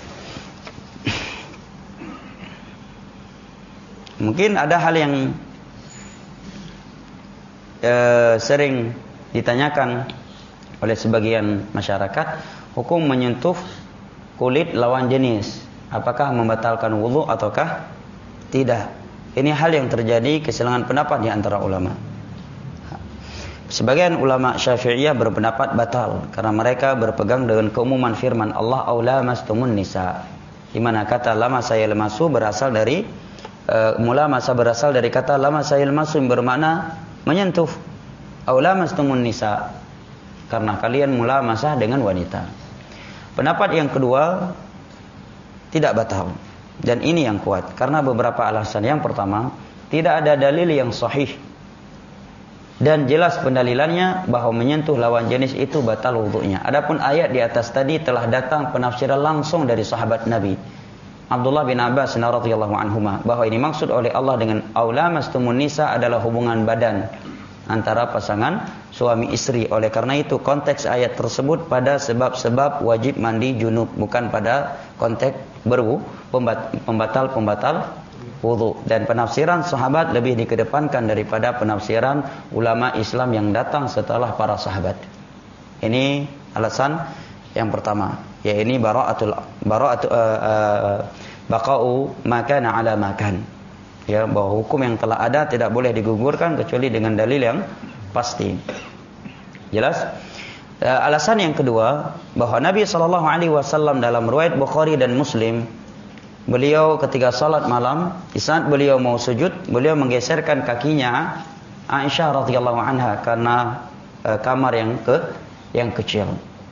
S1: Mungkin ada hal yang eh, sering ditanyakan oleh sebagian masyarakat, hukum menyentuh kulit lawan jenis, apakah membatalkan wudu ataukah tidak? Ini hal yang terjadi keselangan pendapat di antara ulama. Sebagian ulama Syafi'iyah berpendapat batal karena mereka berpegang dengan keumuman firman Allah aula mastumun nisa, di mana kata lama saya lemasu berasal dari uh, mula masa berasal dari kata lama saya lemasu bermakna menyentuh. Aula mastumun nisa, karena kalian mula masa dengan wanita. Pendapat yang kedua tidak batal, dan ini yang kuat karena beberapa alasan. Yang pertama, tidak ada dalil yang sahih dan jelas pendalilannya bahwa menyentuh lawan jenis itu batal wudunya. Adapun ayat di atas tadi telah datang penafsiran langsung dari sahabat Nabi Abdullah bin Abbas radhiyallahu anhuma, bahwa ini maksud oleh Allah dengan aula mastumun nisa adalah hubungan badan antara pasangan suami istri. Oleh karena itu konteks ayat tersebut pada sebab-sebab wajib mandi junub, bukan pada konteks berwu pembatal-pembatal wudu. Dan penafsiran sahabat lebih dikedepankan daripada penafsiran ulama Islam yang datang setelah para sahabat. Ini alasan yang pertama, ya ini bara'atul bara'atu uh, uh, baqa'u makana ala makan. Ya, bahwa hukum yang telah ada tidak boleh digugurkan kecuali dengan dalil yang pasti. Jelas? E, alasan yang kedua, bahwa Nabi sallallahu alaihi wasallam dalam riwayat Bukhari dan Muslim, beliau ketika salat malam, di saat beliau mau sujud, beliau menggeserkan kakinya Aisyah radhiyallahu anha karena e, kamar yang ke yang kecil.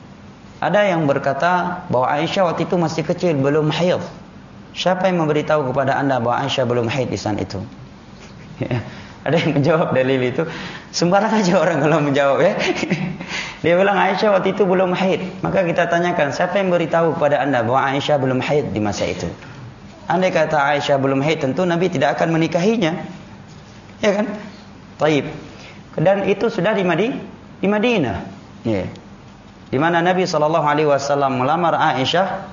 S1: Ada yang berkata bahwa Aisyah waktu itu masih kecil, belum haid. Siapa yang memberitahu kepada anda bahwa Aisyah belum haid di saat itu? Ya, ada yang menjawab dalil itu. Sembarang aja orang kalau menjawab, ya. Dia bilang Aisyah waktu itu belum haid. Maka kita tanyakan, siapa yang memberitahu kepada anda bahwa Aisyah belum haid di masa itu? Andai kata Aisyah belum haid, tentu Nabi tidak akan menikahinya, ya kan? Taib. Dan itu sudah di Madinah, di Madinah, ya. Di mana Nabi sallallahu alaihi wasallam melamar Aisyah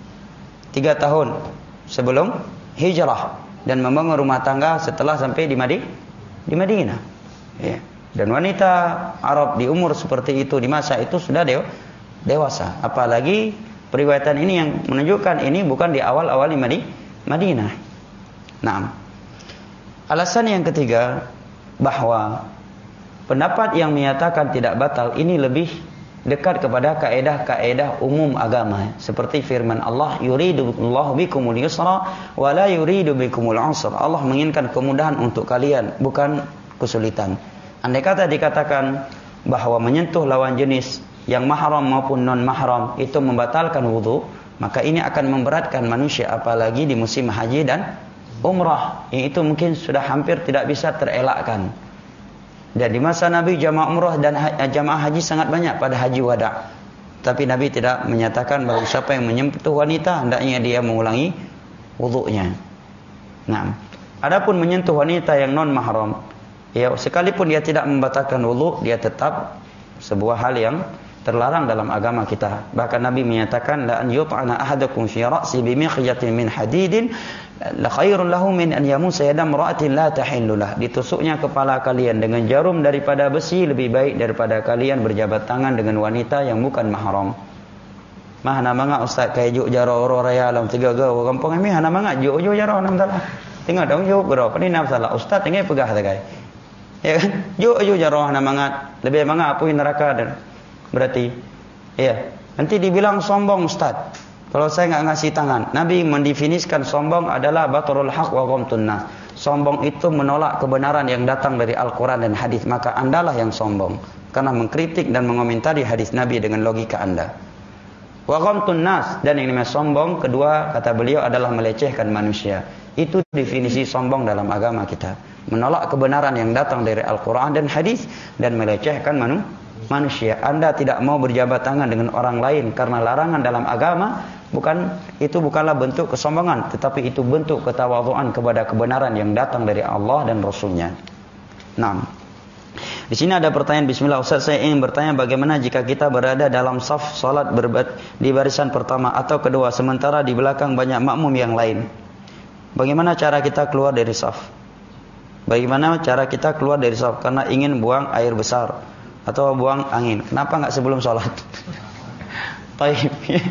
S1: tiga tahun sebelum hijrah dan membangun rumah tangga setelah sampai di Madinah, di Madinah. Ya. Dan wanita Arab di umur seperti itu di masa itu sudah dew, dewasa. Apalagi periwayatan ini yang menunjukkan ini bukan di awal-awal di Madinah. Nah, alasan yang ketiga, bahwa pendapat yang menyatakan tidak batal ini lebih dekat kepada kaedah-kaedah umum agama, seperti firman Allah, yuridullahu bikumul yusra wa la yuridu bikumul usra. Allah menginginkan kemudahan untuk kalian, bukan kesulitan. Andai kata dikatakan bahwa menyentuh lawan jenis yang mahram maupun non mahram itu membatalkan wudu, maka ini akan memberatkan manusia, apalagi di musim haji dan umrah. Itu mungkin sudah hampir tidak bisa terelakkan. Dan di masa Nabi jamaah umrah dan jamaah haji sangat banyak pada haji wada. Tapi Nabi tidak menyatakan bahawa siapa yang menyentuh wanita hendaknya dia mengulangi wudunya. Nah, adapun menyentuh wanita yang non mahram, ya sekalipun dia tidak membatalkan wudu, dia tetap sebuah hal yang terlarang dalam agama kita. Bahkan Nabi menyatakan la an yut'ana ahadakum fi ra'si bi mikhyatin min hadidin la khairun lahu min an yamusa yada imra'atin la tahillu lah. Ditusuknya kepala kalian dengan jarum daripada besi lebih baik daripada kalian berjabat tangan dengan wanita yang bukan mahram. Mah nama ngak ustaz kai juk jaro ro raya alam tiga ga kampung kami hana mangak juk juk jaro nam salah. Tengok dong juk gero pani nam salah ustaz tengah pegah ta kai. Ya kan? Yo yo jaroh namangat, lebih mangat apuin neraka dan berarti ya, nanti dibilang sombong Ustaz. Kalau saya enggak ngasih tangan. Nabi mendefinisikan sombong adalah batarul haq wa ghamtun nas. Sombong itu menolak kebenaran yang datang dari Al-Qur'an dan hadis, maka Andalah yang sombong karena mengkritik dan mengomentari hadis Nabi dengan logika Anda. Wa ghamtun nas, dan yang namanya sombong kedua kata beliau adalah melecehkan manusia. Itu definisi sombong dalam agama kita. Menolak kebenaran yang datang dari Al-Quran dan hadis dan melecehkan manu, manusia. Anda tidak mau berjabat tangan dengan orang lain karena larangan dalam agama, bukan itu bukanlah bentuk kesombongan, tetapi itu bentuk ketawadhuan kepada kebenaran yang datang dari Allah dan Rasulnya. Nah, di sini ada pertanyaan. Bismillah Ustaz, saya ingin bertanya bagaimana jika kita berada dalam saf salat di barisan pertama atau kedua, sementara di belakang banyak makmum yang lain. Bagaimana cara kita keluar dari saf? Bagaimana cara kita keluar dari saf karena ingin buang air besar atau buang angin? Kenapa enggak sebelum sholat? Baik.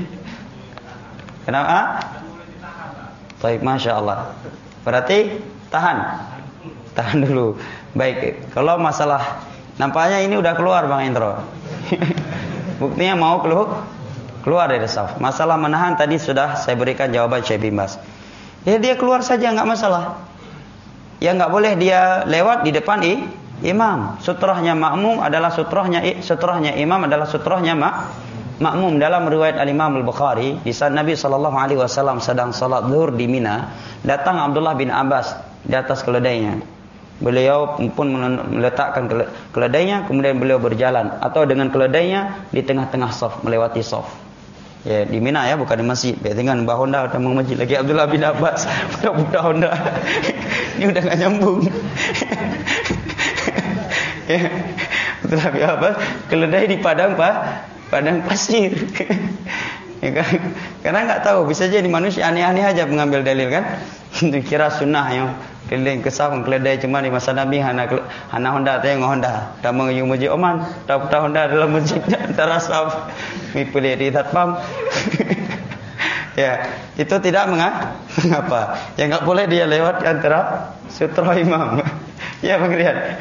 S1: Kenapa? Baik, masya Allah. Berarti tahan, tahan dulu. Baik. Kalau masalah, nampaknya ini udah keluar Bang Indro. Buktinya mau keluar, keluar dari saf. Masalah menahan tadi sudah saya berikan jawaban Syekh Bimbas. Ya dia keluar saja, enggak masalah. Ya enggak boleh dia lewat di depan i, imam. Sutrahnya makmum adalah sutrahnya sutrahnya imam adalah sutrahnya mak, makmum. Dalam riwayat Al-Imam Al-Bukhari, di saat Nabi sallallahu alaihi wasallam sedang salat zuhur di Mina, datang Abdullah bin Abbas di atas keledainya. Beliau pun meletakkan keledainya, kemudian beliau berjalan atau dengan keledainya di tengah-tengah shaf, melewati shaf. Ya, di Mina ya, bukan di masjid. Dengan Mbah Honda udah mau masjid lagi Abdullah bin Abbas, budak-budak Honda. Ini udah enggak nyambung. Ya, Abdullah bin Abbas keledai di padang pak, padang pasir. Ya kan? Karena enggak tahu, bisa jadi manusia aneh-aneh aja mengambil dalil kan. Kira sunnah yang keliling kesah keledai cuma di masa Nabi hana hana Honda teh Honda dah mengayu masjid Oman dah dah Honda dalam masjid antara saf mi pilih di tatpam. Ya, itu tidak mengapa. Ya enggak boleh dia lewat antara sutra imam. Ya Bang Rian.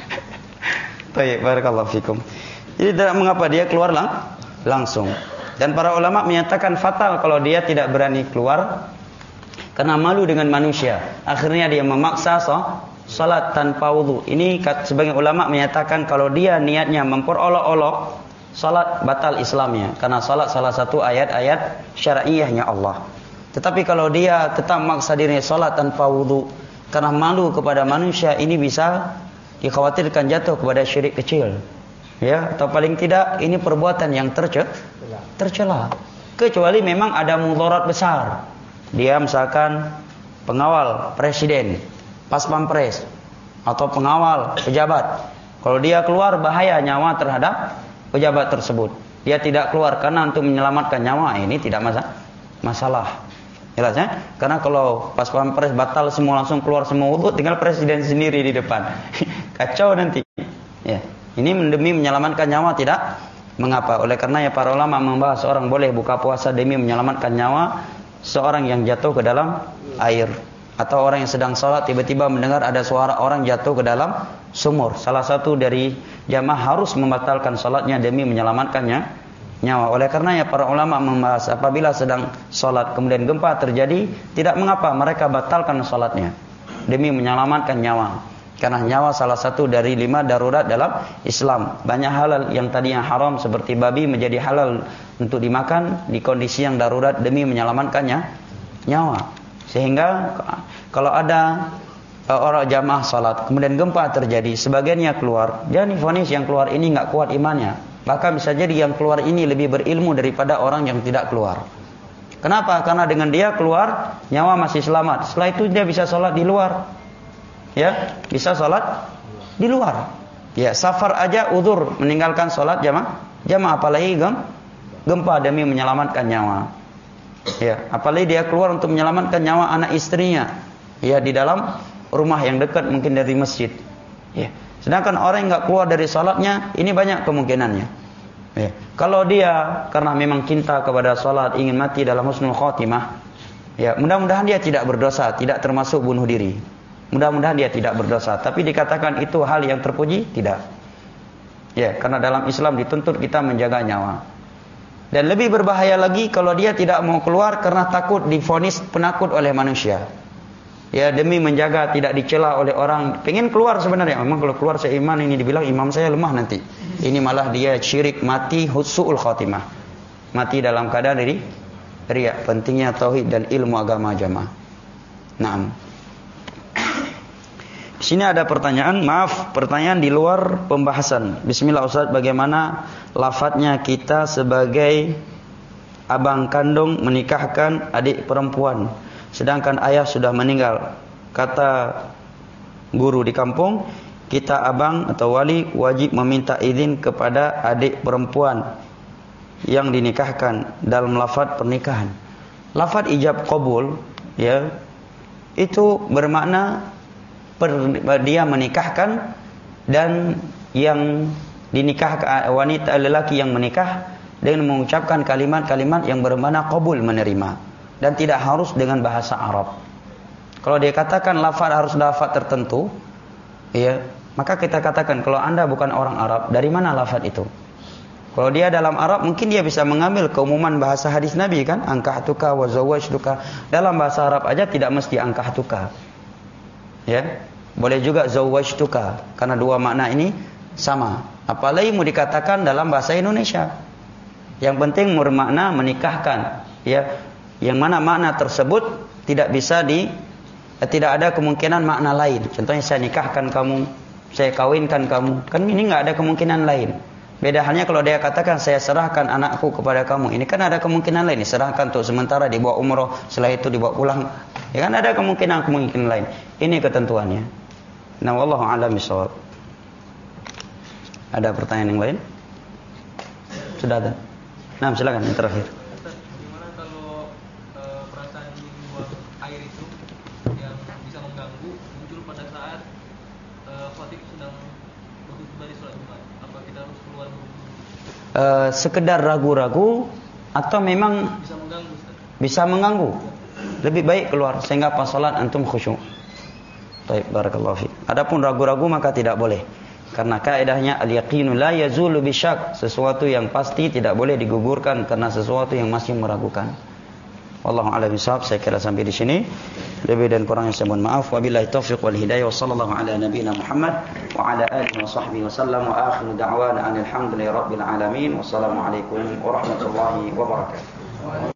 S1: Baik, barakallahu fikum. Jadi tidak mengapa dia keluar lang langsung. Dan para ulama menyatakan fatal kalau dia tidak berani keluar karena malu dengan manusia. Akhirnya dia memaksa salat tanpa wudu. Ini sebagian ulama menyatakan kalau dia niatnya memperolok-olok, salat batal Islamnya. Karena salat salah satu ayat-ayat syar'iyahnya Allah. Tetapi kalau dia tetap memaksa dirinya salat tanpa wudu karena malu kepada manusia, ini bisa dikhawatirkan jatuh kepada syirik kecil. Ya, atau paling tidak ini perbuatan yang tercela. Tercela. Kecuali memang ada mudarat besar. Dia misalkan pengawal presiden, pas pampres, atau pengawal pejabat. Kalau dia keluar bahaya nyawa terhadap pejabat tersebut. Dia tidak keluar karena untuk menyelamatkan nyawa, ini tidak masalah. Jelas ya? Karena kalau pas pampres batal semua langsung keluar semua wudu, tinggal presiden sendiri di depan. Kacau nanti. Ya. Ini demi menyelamatkan nyawa tidak mengapa. Oleh karena ya para ulama membahas orang boleh buka puasa demi menyelamatkan nyawa seorang yang jatuh ke dalam air, atau orang yang sedang sholat tiba-tiba mendengar ada suara orang jatuh ke dalam sumur. Salah satu dari jamaah harus membatalkan sholatnya demi menyelamatkannya nyawa. Oleh karena ya para ulama membahas apabila sedang sholat kemudian gempa terjadi, tidak mengapa mereka batalkan sholatnya demi menyelamatkan nyawa. Karena nyawa salah satu dari lima darurat dalam Islam. Banyak halal yang tadinya haram seperti babi menjadi halal untuk dimakan di kondisi yang darurat demi menyelamatkannya nyawa. Sehingga kalau ada orang jamaah salat kemudian gempa terjadi, sebagiannya keluar, jangan divonis yang keluar ini enggak kuat imannya. Bahkan bisa jadi yang keluar ini lebih berilmu daripada orang yang tidak keluar. Kenapa? Karena dengan dia keluar nyawa masih selamat. Setelah itu dia bisa salat di luar. Ya, bisa salat di luar. Ya, safar aja udzur meninggalkan salat jamaah, jamaah apalagi gem, gempa demi menyelamatkan nyawa. Ya, apalagi dia keluar untuk menyelamatkan nyawa anak istrinya. Ya, di dalam rumah yang dekat mungkin dari masjid. Ya. Sedangkan orang yang enggak keluar dari salatnya, ini banyak kemungkinannya. Ya. Kalau dia karena memang cinta kepada salat, ingin mati dalam husnul khotimah, ya, mudah-mudahan dia tidak berdosa, tidak termasuk bunuh diri. Mudah-mudahan dia tidak berdosa. Tapi dikatakan itu hal yang terpuji? Tidak. Ya, karena dalam Islam dituntut kita menjaga nyawa. Dan lebih berbahaya lagi kalau dia tidak mau keluar karena takut divonis penakut oleh manusia. Ya, demi menjaga tidak dicela oleh orang. Pengen keluar sebenarnya. Memang kalau keluar seiman ini dibilang imam saya lemah nanti. Ini malah dia syirik, mati husnul khotimah. Mati dalam keadaan dari riya. Pentingnya tauhid dan ilmu agama jamaah. Naam. Di sini ada pertanyaan, maaf, pertanyaan di luar pembahasan. Bismillah Ustaz, bagaimana lafadznya kita sebagai abang kandung menikahkan adik perempuan, sedangkan ayah sudah meninggal? Kata guru di kampung, kita abang atau wali wajib meminta izin kepada adik perempuan yang dinikahkan dalam lafadz pernikahan. Lafadz ijab qabul, ya, itu bermakna per, dia menikahkan, dan yang dinikah wanita lelaki yang menikah dengan mengucapkan kalimat-kalimat yang bermakna qabul, menerima, dan tidak harus dengan bahasa Arab. Kalau dia katakan lafadz harus lafadz tertentu, ya, maka kita katakan kalau Anda bukan orang Arab, dari mana lafadz itu? Kalau dia dalam Arab, mungkin dia bisa mengambil keumuman bahasa hadis Nabi kan, ankahtuka wa zawwajtuka. Dalam bahasa Arab aja tidak mesti ankahtuka. Ya, boleh juga zawwajtuka, karena dua makna ini sama. Apalagi mau dikatakan dalam bahasa Indonesia. Yang penting bermakna menikahkan, ya. Yang mana makna tersebut tidak bisa di eh, tidak ada kemungkinan makna lain. Contohnya saya nikahkan kamu, saya kawinkan kamu. Kan ini enggak ada kemungkinan lain. Beda halnya kalau dia katakan saya serahkan anakku kepada kamu. Ini kan ada kemungkinan lain. Diserahkan untuk sementara, dibawa umroh, setelah itu dibawa pulang. Ya kan ada kemungkinan-kemungkinan lain. Ini ketentuannya. Nah, wallahu a'lam bishawab. Ada pertanyaan yang lain? Sudah ada. Nah, silakan yang terakhir.
S2: Gimana kalau e, perasaan buang air itu yang bisa mengganggu muncul pada saat e, khatib sedang berkhutbah dari sholat Jumat? Apa kita harus keluar berwudu?
S1: E, sekedar ragu-ragu atau memang
S2: Bisa mengganggu, Ustaz?
S1: Bisa mengganggu. Lebih baik keluar sehingga pas salat antum khusyuk. Baik, barakallahu fiik. Adapun ragu-ragu maka tidak boleh. Karena kaidahnya al-yaqinu la yazulu bisyak, sesuatu yang pasti tidak boleh digugurkan karena sesuatu yang masih meragukan. Wallahu a'lam bishawab. Saya kira sampai di sini. Lebih dan kurangnya saya mohon maaf. Wabillahi taufiq wal hidayah. Wassallallahu ala nabiyyina Muhammad wa ala alihi wa sahbihi wasallam. Wa akhiru da'wana alhamdulillahi rabbil alamin. Wassalamu alaikum warahmatullahi wabarakatuh.